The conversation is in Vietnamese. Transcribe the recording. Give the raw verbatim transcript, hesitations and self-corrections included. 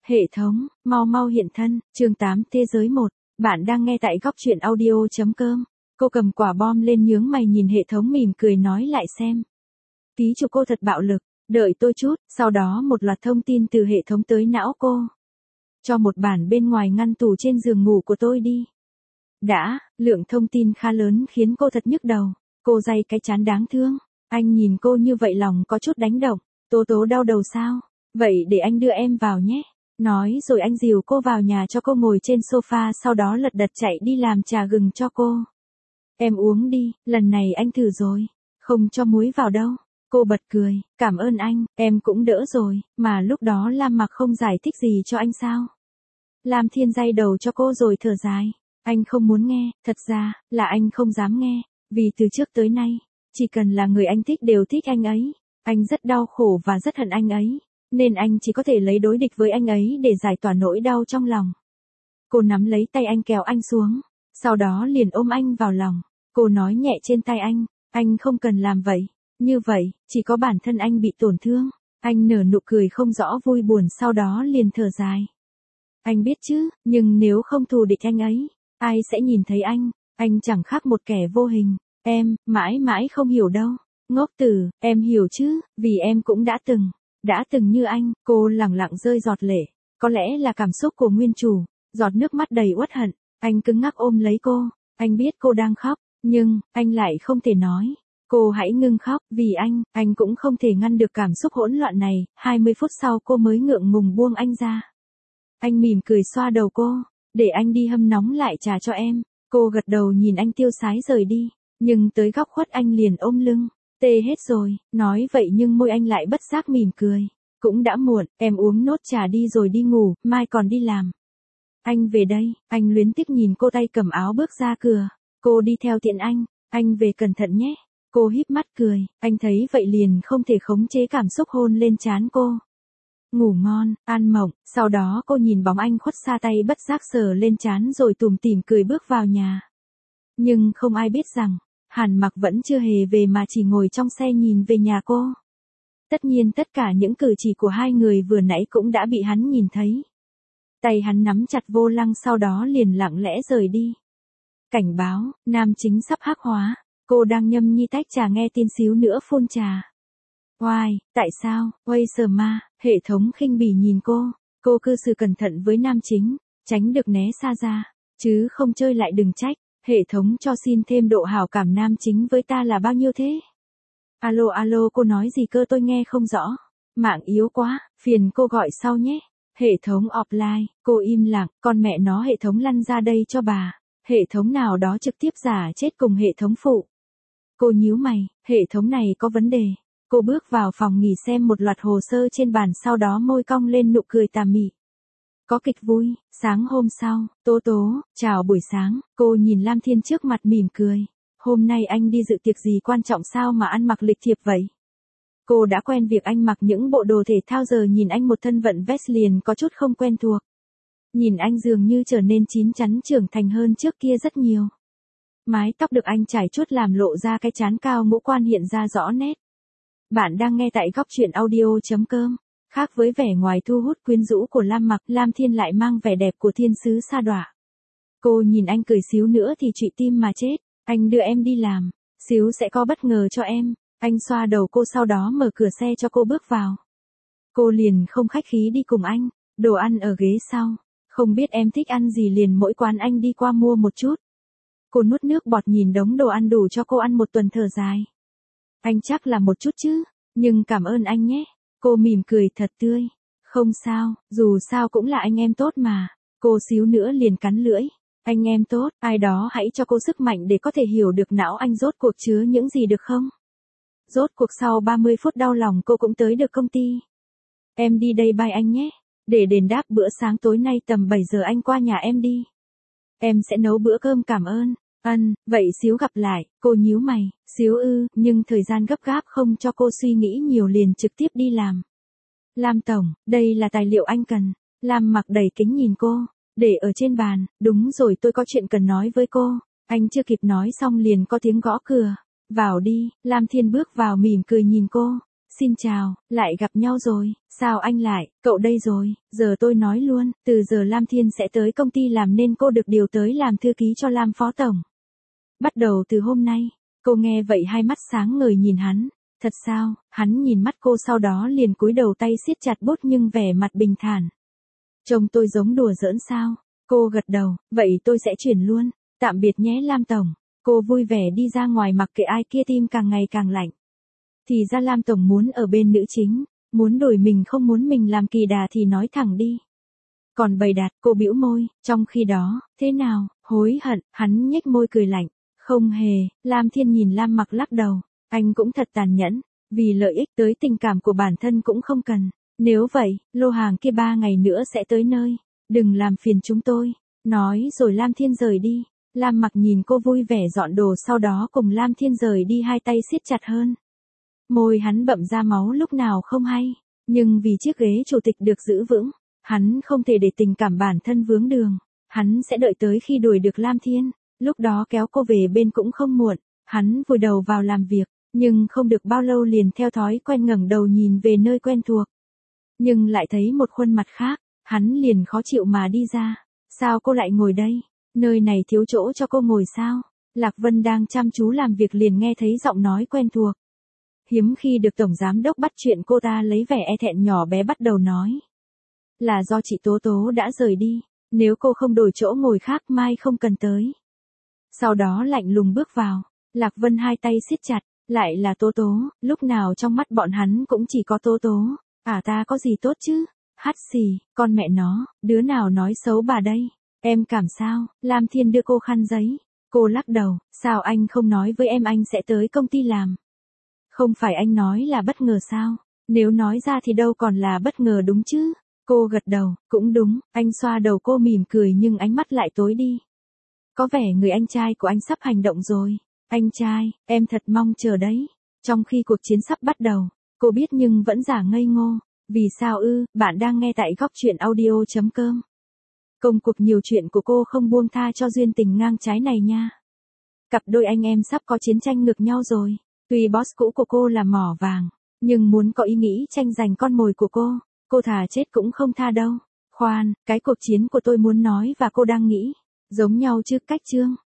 Hệ thống, mau mau hiện thân, chương tám thế giới một. Bạn đang nghe tại góc truyện audio.com. Cô cầm quả bom lên nhướng mày nhìn hệ thống mỉm cười nói lại xem. Ký chủ cô thật bạo lực, đợi tôi chút, sau đó một loạt thông tin từ hệ thống tới não cô. Cho một bản bên ngoài ngăn tủ trên giường ngủ của tôi đi. Đã, lượng thông tin khá lớn khiến cô thật nhức đầu. Cô day cái chán đáng thương. Anh nhìn cô như vậy lòng có chút đánh động. Tố tố đau đầu sao? Vậy để anh đưa em vào nhé. Nói rồi anh dìu cô vào nhà cho cô ngồi trên sofa, sau đó lật đật chạy đi làm trà gừng cho cô. Em uống đi, lần này anh thử rồi. Không cho muối vào đâu. Cô bật cười, cảm ơn anh, em cũng đỡ rồi, mà lúc đó Lam Mặc không giải thích gì cho anh sao? Lam Thiên day đầu cho cô rồi thở dài. Anh không muốn nghe, thật ra, là anh không dám nghe, vì từ trước tới nay, chỉ cần là người anh thích đều thích anh ấy. Anh rất đau khổ và rất hận anh ấy, nên anh chỉ có thể lấy đối địch với anh ấy để giải tỏa nỗi đau trong lòng. Cô nắm lấy tay anh kéo anh xuống, sau đó liền ôm anh vào lòng. Cô nói nhẹ trên tay anh, anh không cần làm vậy, như vậy, chỉ có bản thân anh bị tổn thương. Anh nở nụ cười không rõ vui buồn, sau đó liền thở dài. Anh biết chứ, nhưng nếu không thù địch anh ấy, ai sẽ nhìn thấy anh, anh chẳng khác một kẻ vô hình. Em, mãi mãi không hiểu đâu. Ngốc tử, em hiểu chứ, vì em cũng đã từng, đã từng như anh. Cô lẳng lặng rơi giọt lệ, có lẽ là cảm xúc của nguyên chủ, giọt nước mắt đầy uất hận. Anh cứng ngắc ôm lấy cô, anh biết cô đang khóc, nhưng, anh lại không thể nói. Cô hãy ngưng khóc, vì anh, anh cũng không thể ngăn được cảm xúc hỗn loạn này. hai mươi phút sau cô mới ngượng ngùng buông anh ra. Anh mỉm cười xoa đầu cô, để anh đi hâm nóng lại trà cho em. Cô gật đầu nhìn anh tiêu sái rời đi, nhưng tới góc khuất anh liền ôm lưng. Tê hết rồi, nói vậy nhưng môi anh lại bất giác mỉm cười. Cũng đã muộn, em uống nốt trà đi rồi đi ngủ, mai còn đi làm. Anh về đây, anh luyến tiếc nhìn cô tay cầm áo bước ra cửa. Cô đi theo tiện anh, anh về cẩn thận nhé. Cô híp mắt cười, anh thấy vậy liền không thể khống chế cảm xúc hôn lên trán cô. Ngủ ngon, an mộng, sau đó cô nhìn bóng anh khuất xa, tay bất giác sờ lên trán rồi tủm tỉm cười bước vào nhà. Nhưng không ai biết rằng, Hàn Mặc vẫn chưa hề về mà chỉ ngồi trong xe nhìn về nhà cô. Tất nhiên tất cả những cử chỉ của hai người vừa nãy cũng đã bị hắn nhìn thấy. Tay hắn nắm chặt vô lăng, sau đó liền lặng lẽ rời đi. Cảnh báo, nam chính sắp hắc hóa. Cô đang nhâm nhi tách trà nghe tin xíu nữa phun trà. Oai, tại sao, Oai sờ ma, hệ thống khinh bỉ nhìn cô. Cô cư xử cẩn thận với nam chính, tránh được né xa ra, chứ không chơi lại đừng trách. Hệ thống cho xin thêm độ hảo cảm nam chính với ta là bao nhiêu thế? Alo alo, cô nói gì cơ, tôi nghe không rõ. Mạng yếu quá, phiền cô gọi sau nhé. Hệ thống offline, cô im lặng, con mẹ nó hệ thống lăn ra đây cho bà. Hệ thống nào đó trực tiếp giả chết cùng hệ thống phụ. Cô nhíu mày, hệ thống này có vấn đề. Cô bước vào phòng nghỉ xem một loạt hồ sơ trên bàn, sau đó môi cong lên nụ cười tà mị. Có kịch vui. Sáng hôm sau, Tố Tố, chào buổi sáng. Cô nhìn Lam Thiên trước mặt mỉm cười. Hôm nay anh đi dự tiệc gì quan trọng sao mà ăn mặc lịch thiệp vậy? Cô đã quen việc anh mặc những bộ đồ thể thao, giờ nhìn anh một thân vận vest liền có chút không quen thuộc. Nhìn anh dường như trở nên chín chắn trưởng thành hơn trước kia rất nhiều. Mái tóc được anh trải chuốt làm lộ ra cái trán cao, ngũ quan hiện ra rõ nét. Bạn đang nghe tại góc truyện audio.com. Khác với vẻ ngoài thu hút quyến rũ của Lam Mặc, Lam Thiên lại mang vẻ đẹp của thiên sứ sa đọa. Cô nhìn anh cười xíu nữa thì trụy tim mà chết. Anh đưa em đi làm, xíu sẽ có bất ngờ cho em. Anh xoa đầu cô, sau đó mở cửa xe cho cô bước vào. Cô liền không khách khí đi cùng anh. Đồ ăn ở ghế sau. Không biết em thích ăn gì, liền mỗi quán anh đi qua mua một chút. Cô nuốt nước bọt nhìn đống đồ ăn đủ cho cô ăn một tuần, thở dài. Anh chắc là một chút chứ, nhưng cảm ơn anh nhé. Cô mỉm cười thật tươi. Không sao, dù sao cũng là anh em tốt mà. Cô xíu nữa liền cắn lưỡi. Anh em tốt, ai đó hãy cho cô sức mạnh để có thể hiểu được não anh rốt cuộc chứa những gì được không? Rốt cuộc sau ba mươi phút đau lòng cô cũng tới được công ty. Em đi đây, bye anh nhé. Để đền đáp bữa sáng tối nay tầm bảy giờ anh qua nhà em đi. Em sẽ nấu bữa cơm, cảm ơn. Ân, vậy xíu gặp lại. Cô nhíu mày, xíu ư, nhưng thời gian gấp gáp không cho cô suy nghĩ nhiều, liền trực tiếp đi làm. Lam tổng, đây là tài liệu anh cần. Lam Mặc đầy kính nhìn cô, để ở trên bàn. Đúng rồi, tôi có chuyện cần nói với cô. Anh chưa kịp nói xong liền có tiếng gõ cửa. Vào đi. Lam Thiên bước vào mỉm cười nhìn cô. Xin chào, lại gặp nhau rồi, sao anh lại, cậu đây rồi, giờ tôi nói luôn, từ giờ Lam Thiên sẽ tới công ty làm nên cô được điều tới làm thư ký cho Lam Phó Tổng. Bắt đầu từ hôm nay, cô nghe vậy hai mắt sáng ngời nhìn hắn, thật sao, hắn nhìn mắt cô sau đó liền cúi đầu tay siết chặt bút nhưng vẻ mặt bình thản. Trông tôi giống đùa giỡn sao, cô gật đầu, vậy tôi sẽ chuyển luôn, tạm biệt nhé Lam Tổng, cô vui vẻ đi ra ngoài mặc kệ ai kia tim càng ngày càng lạnh. Thì ra Lam Tổng muốn ở bên nữ chính, muốn đổi mình không muốn mình làm kỳ đà thì nói thẳng đi. Còn bày đặt, cô bĩu môi, trong khi đó, thế nào, hối hận, hắn nhếch môi cười lạnh. Không hề, Lam Thiên nhìn Lam Mặc lắc đầu, anh cũng thật tàn nhẫn, vì lợi ích tới tình cảm của bản thân cũng không cần. Nếu vậy, lô hàng kia ba ngày nữa sẽ tới nơi, đừng làm phiền chúng tôi. Nói rồi Lam Thiên rời đi, Lam Mặc nhìn cô vui vẻ dọn đồ sau đó cùng Lam Thiên rời đi hai tay siết chặt hơn. Môi hắn bậm ra máu lúc nào không hay, nhưng vì chiếc ghế chủ tịch được giữ vững, hắn không thể để tình cảm bản thân vướng đường, hắn sẽ đợi tới khi đuổi được Lam Thiên, lúc đó kéo cô về bên cũng không muộn, hắn vùi đầu vào làm việc, nhưng không được bao lâu liền theo thói quen ngẩng đầu nhìn về nơi quen thuộc. Nhưng lại thấy một khuôn mặt khác, hắn liền khó chịu mà đi ra, sao cô lại ngồi đây, nơi này thiếu chỗ cho cô ngồi sao, Lạc Vân đang chăm chú làm việc liền nghe thấy giọng nói quen thuộc. Hiếm khi được Tổng Giám Đốc bắt chuyện cô ta lấy vẻ e thẹn nhỏ bé bắt đầu nói. Là do chị Tố Tố đã rời đi, nếu cô không đổi chỗ ngồi khác mai không cần tới. Sau đó lạnh lùng bước vào, Lạc Vân hai tay siết chặt, lại là Tố Tố, lúc nào trong mắt bọn hắn cũng chỉ có Tố Tố, à ta có gì tốt chứ, hắt xì, con mẹ nó, đứa nào nói xấu bà đây, em cảm sao, Lam Thiên đưa cô khăn giấy, cô lắc đầu, sao anh không nói với em anh sẽ tới công ty làm. Không phải anh nói là bất ngờ sao, nếu nói ra thì đâu còn là bất ngờ đúng chứ, cô gật đầu, cũng đúng, anh xoa đầu cô mỉm cười nhưng ánh mắt lại tối đi. Có vẻ người anh trai của anh sắp hành động rồi, anh trai, em thật mong chờ đấy, trong khi cuộc chiến sắp bắt đầu, cô biết nhưng vẫn giả ngây ngô, vì sao ư, bạn đang nghe tại góc truyện audio chấm com. Công cuộc nhiều chuyện của cô không buông tha cho duyên tình ngang trái này nha. Cặp đôi anh em sắp có chiến tranh ngược nhau rồi. Tuy boss cũ của cô là mỏ vàng, nhưng muốn có ý nghĩ tranh giành con mồi của cô, cô thà chết cũng không tha đâu. Khoan, cái cuộc chiến của tôi muốn nói và cô đang nghĩ, giống nhau chứ cách chương.